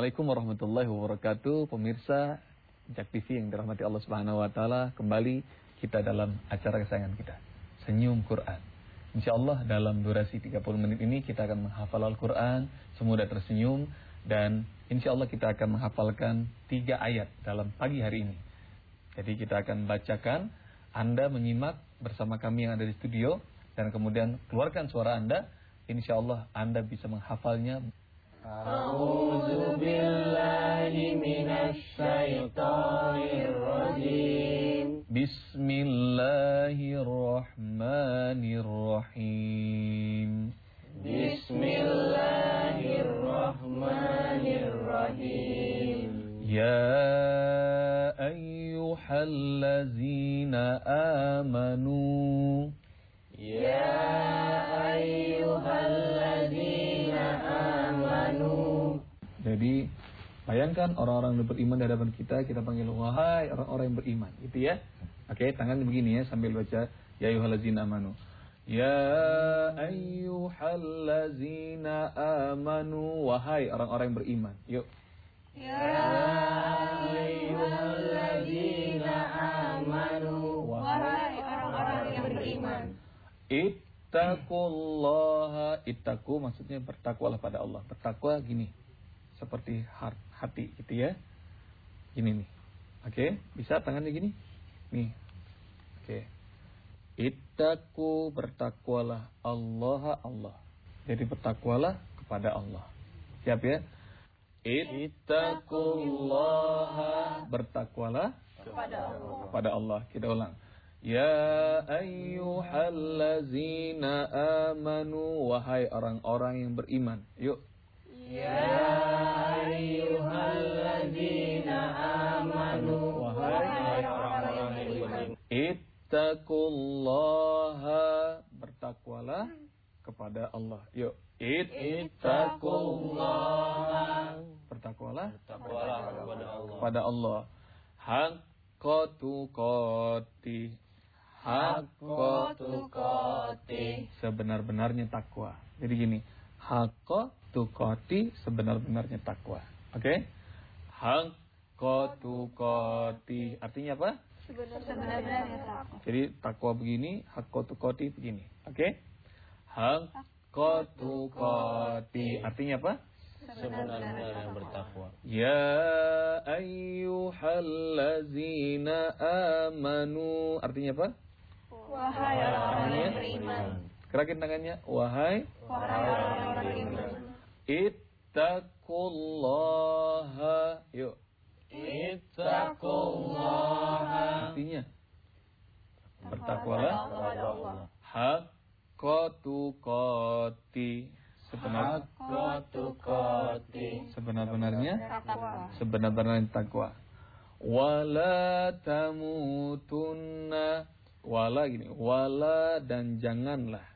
Assalamualaikum warahmatullahi wabarakatuh. Pemirsa Jak TV yang dirahmati Allah Subhanahu wa taala, kembali kita dalam acara kesayangan kita, Senyum Quran. Insyaallah dalam durasi 30 menit ini kita akan menghafal Al-Quran semudah tersenyum, dan insyaallah kita akan menghafalkan 3 ayat dalam pagi hari ini. Jadi kita akan bacakan, Anda menyimak bersama kami yang ada di studio, dan kemudian keluarkan suara Anda. Insyaallah Anda bisa menghafalnya. A'udzu billahi minasy syaithanir rajim. Bismillahirrahmanirrahim. Bismillahirrahmanirrahim. Ya ayyuhallazina amanu. Ya ayyuhallazina amanu. Jadi bayangkan orang-orang yang beriman di hadapan kita panggil wahai orang-orang yang beriman, gitu ya. Oke, tangan begini ya sambil baca ya ayyuhallazina amanu. Ya ayyuhallazina amanu, wahai orang-orang yang beriman. Yuk. Ya ayyuhallazina amanu, wahai orang-orang yang beriman. Ittaqullaha, ittaqu maksudnya bertakwalah pada Allah. Bertakwa gini, seperti hati gitu ya. Gini nih. Oke, bisa tangannya gini. Nih. Oke. Ittaqu, bertakwalah Allah. Jadi bertakwalah kepada Allah. Siap ya? Ittaqullaha, bertakwalah kepada Allah. Kita ulang. Ya ayyuhallazina amanu, wahai orang-orang yang beriman. Yuk. Ya ayyuhallazina amanu, wahai orang-orang yang beriman. Ittaqullaha, bertakwalah kepada Allah. Yuk. Ittaqullaha, bertakwalah kepada Allah. Haqqa tuqatih, haqqa tuqatih, sebenar-benarnya takwa. Jadi gini, haqqa tuqatih, sebenar-benarnya takwa. Oke? Haqqa tuqatih artinya apa? Sebenar-benarnya takwa. Jadi takwa begini, haqqa tuqatih begini. Oke? Haqqa tuqatih artinya apa? Sebenar-benar yang bertakwa. Ya ayyuhallazina amanu, artinya apa? Wahai orang-orang yang beriman. Gerakin tangannya. Wahai orang-orang yang beriman. Ittaqullaha. Yuk. Ittaqullaha. Artinya bertakwalah kepada Allah. Haqqa tuqatih, sebenar-benarnya takwa. Wala tamutunna, wala gini, wala dan janganlah,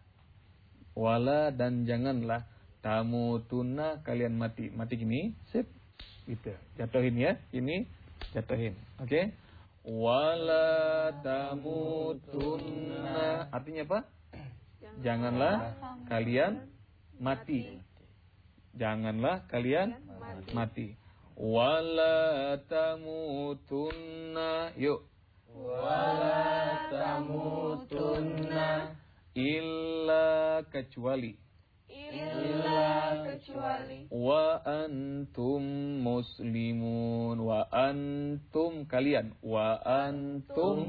tamutunna kalian mati gini, sip, gitu, jatuhin ya, ini jatuhin, oke? Wala tamutunna artinya apa? Janganlah kalian mati. Janganlah kalian mati. Wala tamutunna, yuk. Wala tamutunna Illa kecuali. Wa antum muslimun, wa antum kalian. Wa antum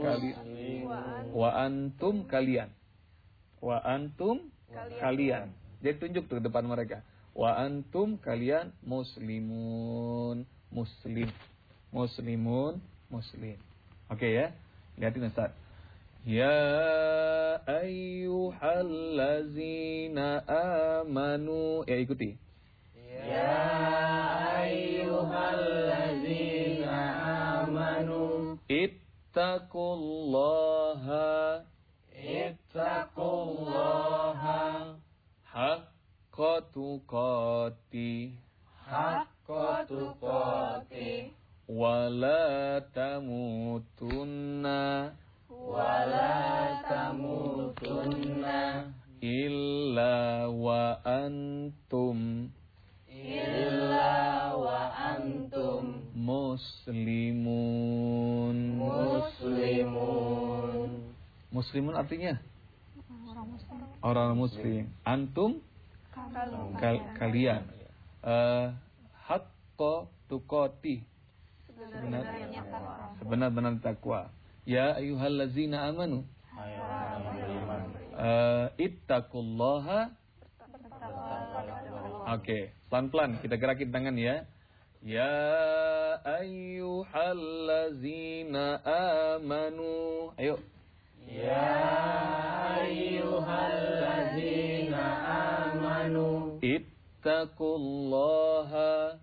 kalian. Jadi tunjuk tuh depan mereka. Wa antum kalian muslimun. Oke ya. Lihatin Ustaz. Ya ayyuhallazina amanu. Ya ikuti. Ya ayyuhallazina amanu. Ittaqullaha. Haqqa tuqatih. Wala tamutunna illa wa antum muslimun. Muslimun. Muslimun artinya Orang muslim. orang muslim. Antum kalian. Haqqa tuqatih, sebenar-benar takwa. Ya ayyuhallazina amanu ittaqullaha. Oke, pelan-pelan kita gerakin tangan ya. Ya ayyuhallazina amanu. Ayo. Ya ayyuhallazina amanu Ittaqullaha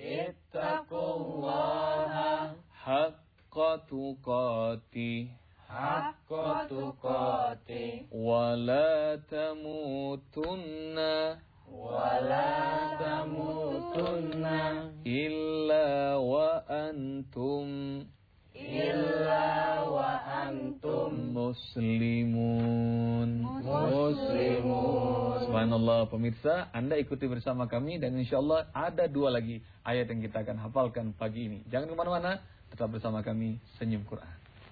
ittaqullaha haqqa tuqatih haqqa tuqatih wa la tamutunna wa la tamutunna illa wa antum illa wa antum muslimun. muslimun. Subhanallah pemirsa, Anda ikuti bersama kami dan insyaallah ada 2 lagi ayat yang kita akan hafalkan pagi ini. Jangan kemana-mana, tetap bersama kami Senyum Quran.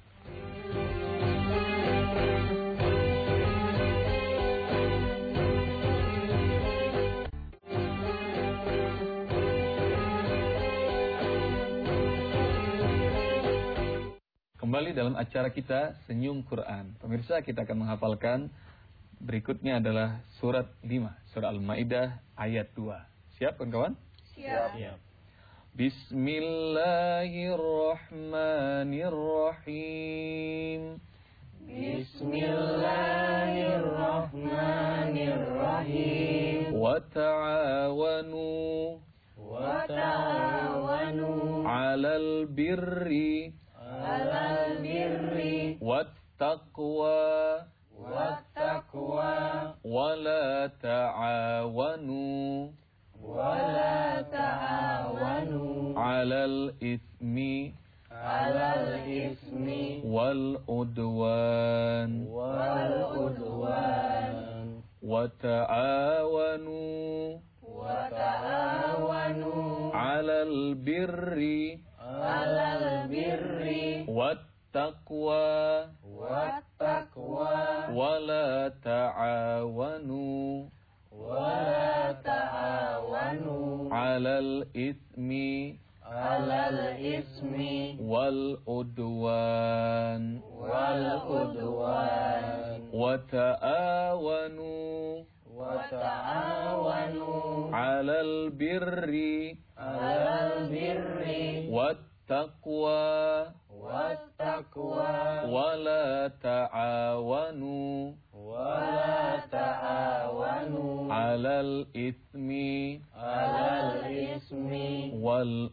Kembali dalam acara kita Senyum Quran. Pemirsa, kita akan menghafalkan berikutnya adalah surat 5, surah Al-Maidah ayat 2. Siap kawan-kawan? Siap. Bismillahirrahmanirrahim. Bismillahirrahmanirrahim. Wa ta'awanu Wa ta'awanu 'alal birri alal birri wattaqwa wattaqwa wa la ta'awanu wa la ta'awanu 'alal itsmi alal ismi wal udwan wal udwan wa ta'awanu wa ta'awanu 'alal birri alal birri wattaqwa wattaqwa wa la ta'awanu wa la ta'awanu 'alal itsmi alal ismi wal udwan wal udwan wa ta'awanu wa ta'awanu 'alal birri alal birri wattaqwa wattaqwa wa la ta'awanu wa la ta'awanu 'alal itsmi alal ismi wal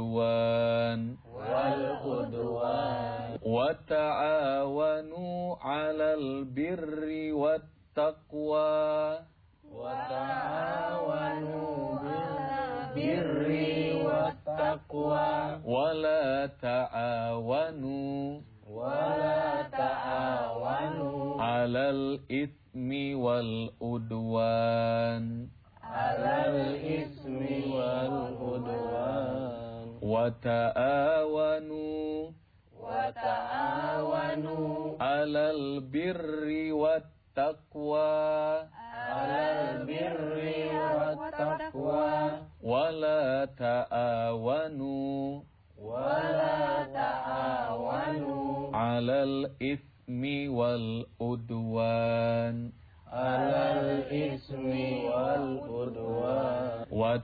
udwan wal udwan wa ta'awanu 'alal birri wattaqwa wa ta'awanu bil birri wattaqwa wa la ta'awanu wa la ta'awanu 'alal itsmi wal udwan alal ismi wal udwan wa ta'awanu wa ta'awanu 'alal birri wattaqwa alal birri wattaqwa wa la ta'awanu wa la ta'awanu 'alal itsmi wal udwan alal ismi wal udwan wa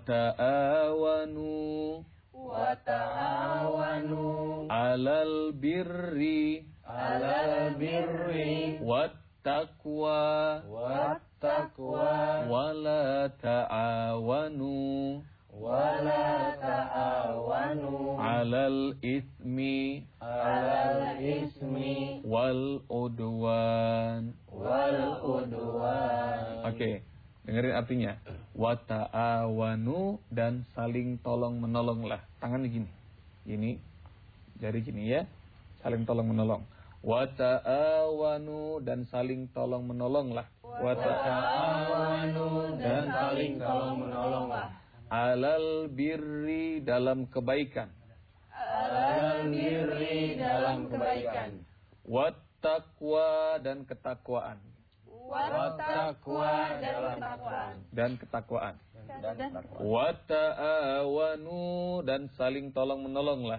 ta'awanu wa ta'awanu 'alal birri alal birri wattaqwa wattaqwa wa la ta'awanu wa la ta'awanu 'alal itsmi alal ismi wal udwan. wal udwan. Oke, dengerin artinya. Wa ta'awanu dan saling tolong menolonglah. Tangannya gini. Gini. Jari gini ya. Saling tolong menolong. Wa ta'awanu dan saling tolong menolonglah. Wa Ta'awanu dan saling tolong menolonglah. 'alal birri dalam kebaikan. Alal birri dalam kebaikan. Wattaqwa dan ketakwaan. Wattaqwa dalam ketakwaan. Dan ketakwaan. Dan ketakwaan. Wata'awanu dan saling tolong menolonglah.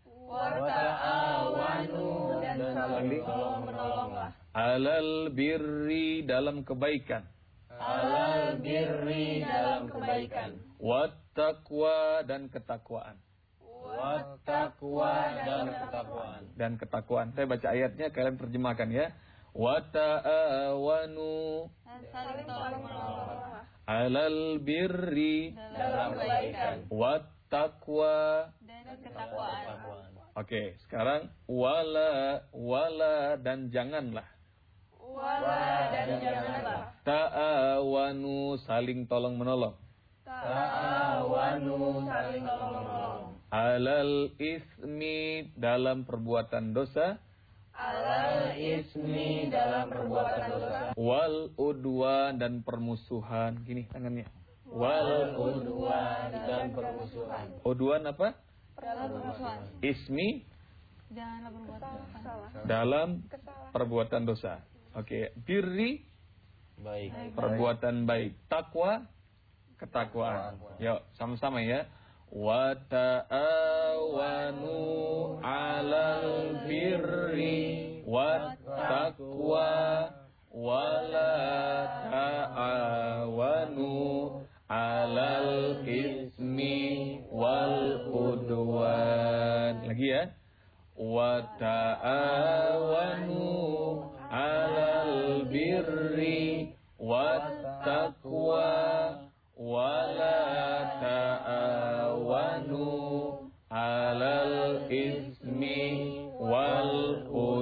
Wata'awanu dan saling tolong menolonglah. Alal birri dalam kebaikan. Alal birri dalam kebaikan. Wattaqwa dan ketakwaan. Wattaqwa dan ketakwaan. Dan ketakwaan. Saya baca ayatnya, kalian terjemahkan ya. Wata'awanu Dan saling tolong menolong. alal birri Dalam kebaikan. wattaqwa. Dan ketakwaan. Oke, sekarang wala dan janganlah. Wala dan janganlah. Ta'awanu saling tolong menolong. Ta'awanu saling tolong menolong. Alal ismi dalam perbuatan dosa. Alal ismi dalam perbuatan dosa. Wal udwan dan permusuhan. Gini tangannya. Wal udwan dan permusuhan. Udwan apa? Dalam permusuhan. Ismi Janganlah berbuat salah. dalam perbuatan dosa. Oke, birri Baik. perbuatan baik. Takwa ketakwaan. Yuk, sama-sama ya. Wa ta'awanu 'alal birri wat taqwa wa la ta'awanu 'alal ismi wal udwan. Lagi ya. Wa ta'awanu 'alal birri wat taqwa wa la ta'awanu 'alal ismi wal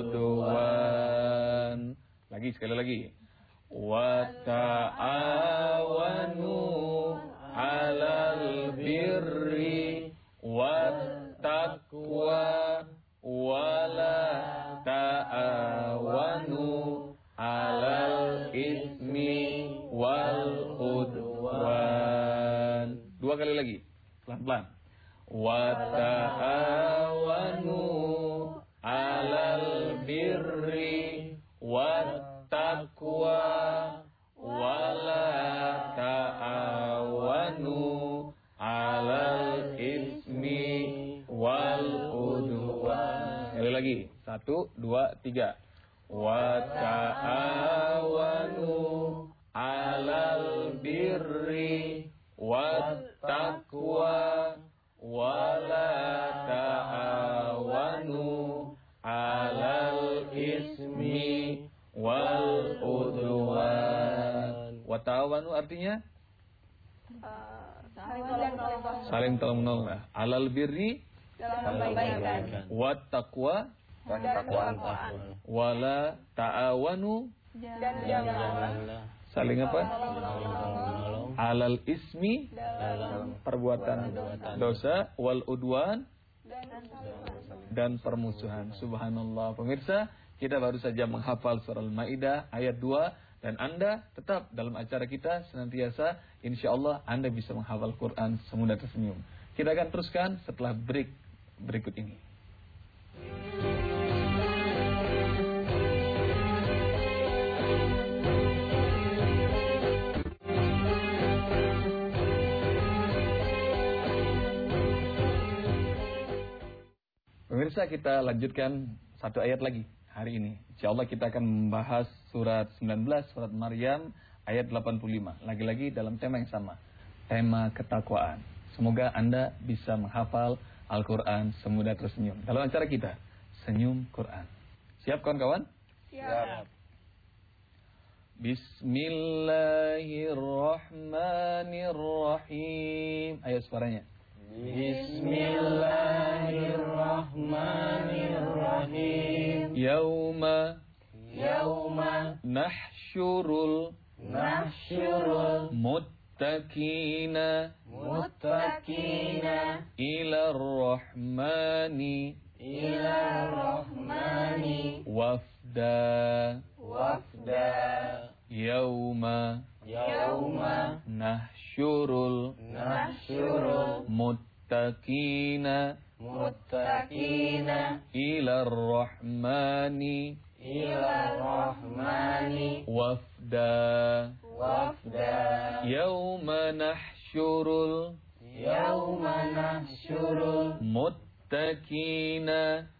udwan. Lagi sekali lagi. Wa ta'awanu 'alal birri wat taqwa wa la ta'awanu 'alal ismi wal udwan. Dua kali lagi, pelan-pelan. Wa ta'awanu 'alal birri wat taqwa wa la ta'awanu 'alal ismi wal udwan. Sekali lagi, 1, 2, 3. Wa ta'awanu 'alal birri wat taqwa wa la ta'awanu 'alal ismi wal udwan. Wa ta'awanu artinya saling tolong menolong. Alal birri Dalam kebaikan. wat taqwa Dan ketakwaan. wala ta'awanu Dan Janganlah saling apa? saling menolong Alal ismi dalam perbuatan dosa wal udwan dan permusuhan. Subhanallah. Pemirsa, kita baru saja menghafal surah Al-Maidah ayat 2 dan Anda tetap dalam acara kita senantiasa insyaallah Anda bisa menghafal Quran semudah tersenyum. Kita akan teruskan setelah break berikut ini. Pemirsa, kita lanjutkan satu ayat lagi hari ini. Insyaallah kita akan membahas surat 19, surat Maryam ayat 85. Lagi-lagi dalam tema yang sama, tema ketakwaan. Semoga Anda bisa menghafal Al-Quran semudah tersenyum. Dalam acara kita, Senyum Quran. Siap kawan-kawan? Siap. Bismillahirrahmanirrahim. Ayo suaranya. Bismillahirrahmanirrahim. Yauma nahsyurul muttaqina ilar rahmani wafda. Yauma nahsyurul muttaqina muttaqina ilar rahmani ilar rahmani wafda. wafda Yawma nahsyurul yawma nahsyurul muttaqina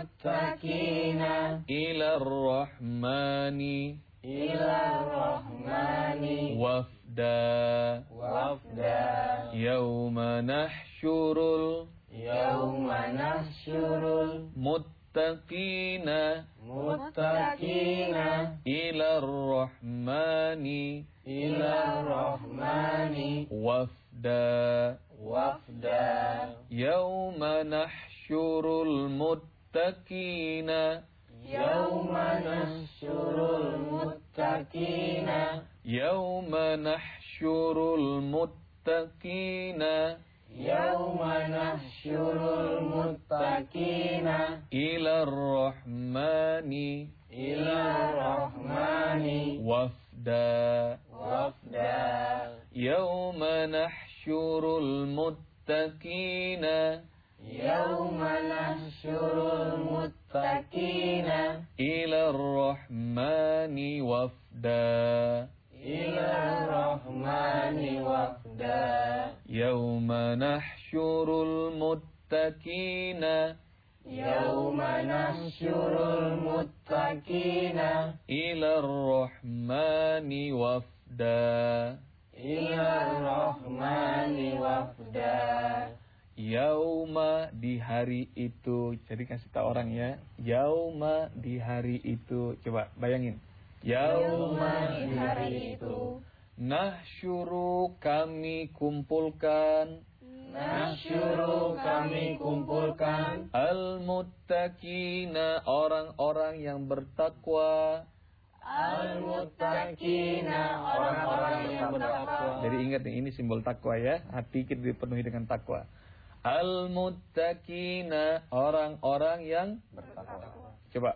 muttaqina ilar rahmani ilar rahmani wafda. wafda Yawma nahsyurul yawma nahsyurul muttaqina muttaqina ilar rahmani ilar rahmani wafda. wafda Yawma nahsyurul muttaqina yawma nahsyurul muttaqina yawma nahsyurul muttaqina yawma nahsyurul muttaqina ilar rahmani ilar rahmani wafda. wafda Yawma nahsyurul muttaqina yawma nahsyurul muttaqina ilar rahmani wafda. ilar rahmani wafda Yawma nahsyurul muttaqina yawma nahsyurul muttaqina ilar rahmani wafda. ilar rahmani wafda Yauma di hari itu. Jadi kasih tahu orang ya. Yauma di hari itu. Coba bayangin. Yauma di hari itu nahsyuru kami kumpulkan nahsyuru kami kumpulkan al-muttaqina orang-orang yang bertakwa. al-muttaqina orang-orang yang bertakwa. Jadi ingat nih, ini simbol takwa ya. Hati kita dipenuhi dengan takwa. Al-muttaqina orang-orang yang Bertakwa. coba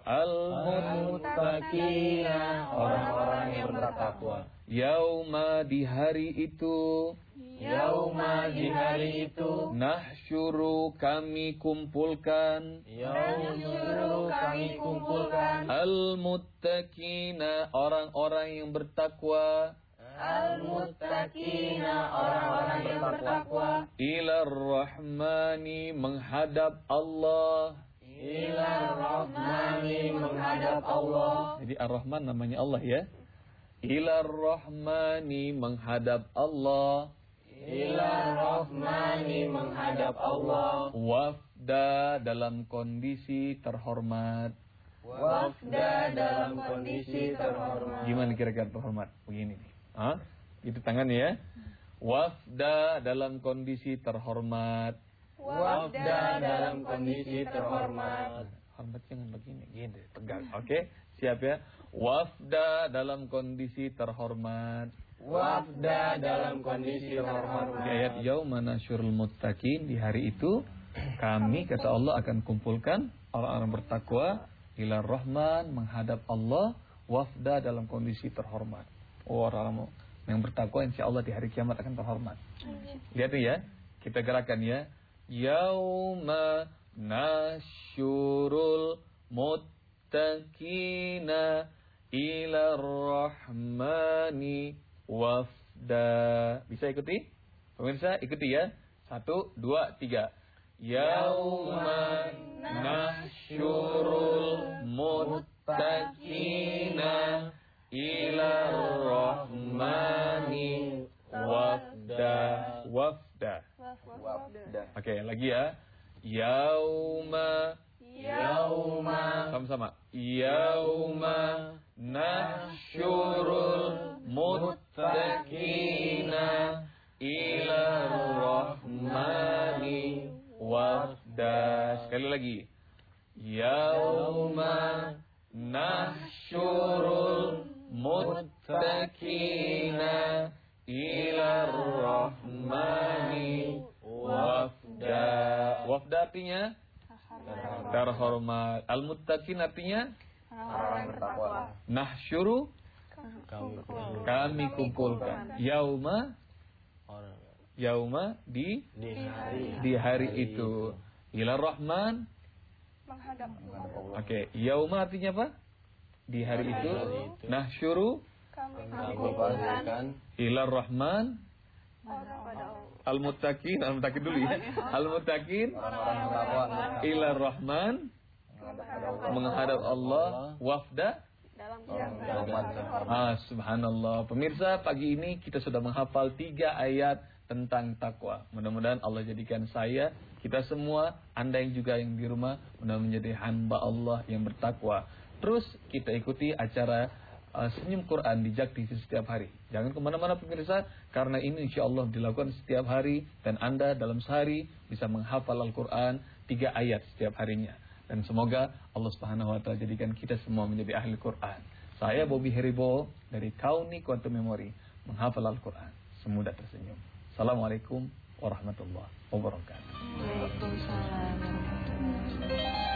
Al-muttaqina orang-orang yang bertakwa. yauma di hari itu Yauma di hari itu nahsyuru kami kumpulkan Yauma kami kumpulkan al-muttaqina orang-orang yang bertakwa al-muttaqina orang-orang yang bertakwa ilar rahmani menghadap Allah. ilar rahmani menghadap Allah. Jadi ar-Rahman namanya Allah ya. Ilar rahmani menghadap Allah. ilar rahmani menghadap Allah. Wafda dalam kondisi terhormat. Wafda dalam kondisi terhormat. Gimana kira-kira terhormat? Begini nih. Hah? Itu tangannya ya. Wafda dalam kondisi terhormat. Wafda dalam kondisi terhormat. Hormat jangan begini, gini, tegang. Oke, siap ya. Wafda dalam kondisi terhormat. Wafda dalam kondisi Di terhormat. ayat yauma nasyurul muttaqin, di hari itu kami kata Allah akan kumpulkan orang-orang bertakwa ila Rahman menghadap Allah wafda dalam kondisi terhormat. Orang yang bertakwa insyaallah di hari kiamat akan terhormat. Lihat nih ya, kita gerakan ya. Yauma nasyurul muttaqina ila Rahmani wafda. Bisa ikuti? Pemirsa ikuti ya. 1, 2, 3. Yauma nahsyurul muttaqina ila rahmani wafda. Wafda. Wafda. Oke, lagi ya. Yauma. Sama-sama. Yauma nahsyurul muttaqina ila rahmani wafda. Sekali lagi. Yauma nahsyurul muttaqina ila rahmani wafda. Wafda artinya terhormat. Al-muttaqin artinya Orang bertakwa. nahsyuru kami kumpulkan. Yauma di Di hari hari itu. Ila Rahman. Menghadap Allah. Oke, yauma artinya apa? Di hari itu. Nahsyuru Kami Kumpulkan ila Rahman. orang pada Allah. Al-Muttaqin dulu ya. Al-Muttaqin orang bertakwa ila Rahman. Menghadap Allah. Wafda. Dalam Subhanallah. Pemirsa, pagi ini kita sudah menghafal 3 ayat tentang takwa. Mudah-mudahan Allah jadikan saya, kita semua, Anda yang juga yang di rumah, mudah-mudahan menjadi hamba Allah yang bertakwa. Terus kita ikuti acara Senyum Quran di Jak TV setiap hari. Jangan kemana-mana pemirsa, karena ini insya Allah dilakukan setiap hari. Dan Anda dalam sehari bisa menghafal Al-Quran 3 ayat setiap harinya. Dan semoga Allah Subhanahu Wa Taala jadikan kita semua menjadi ahli Quran. Saya Bobby Heribo dari Kauni Quantum Memory menghafal Al-Quran semudah tersenyum. Assalamualaikum warahmatullahi wabarakatuh. Waalaikumsalam warahmatullahi wabarakatuh.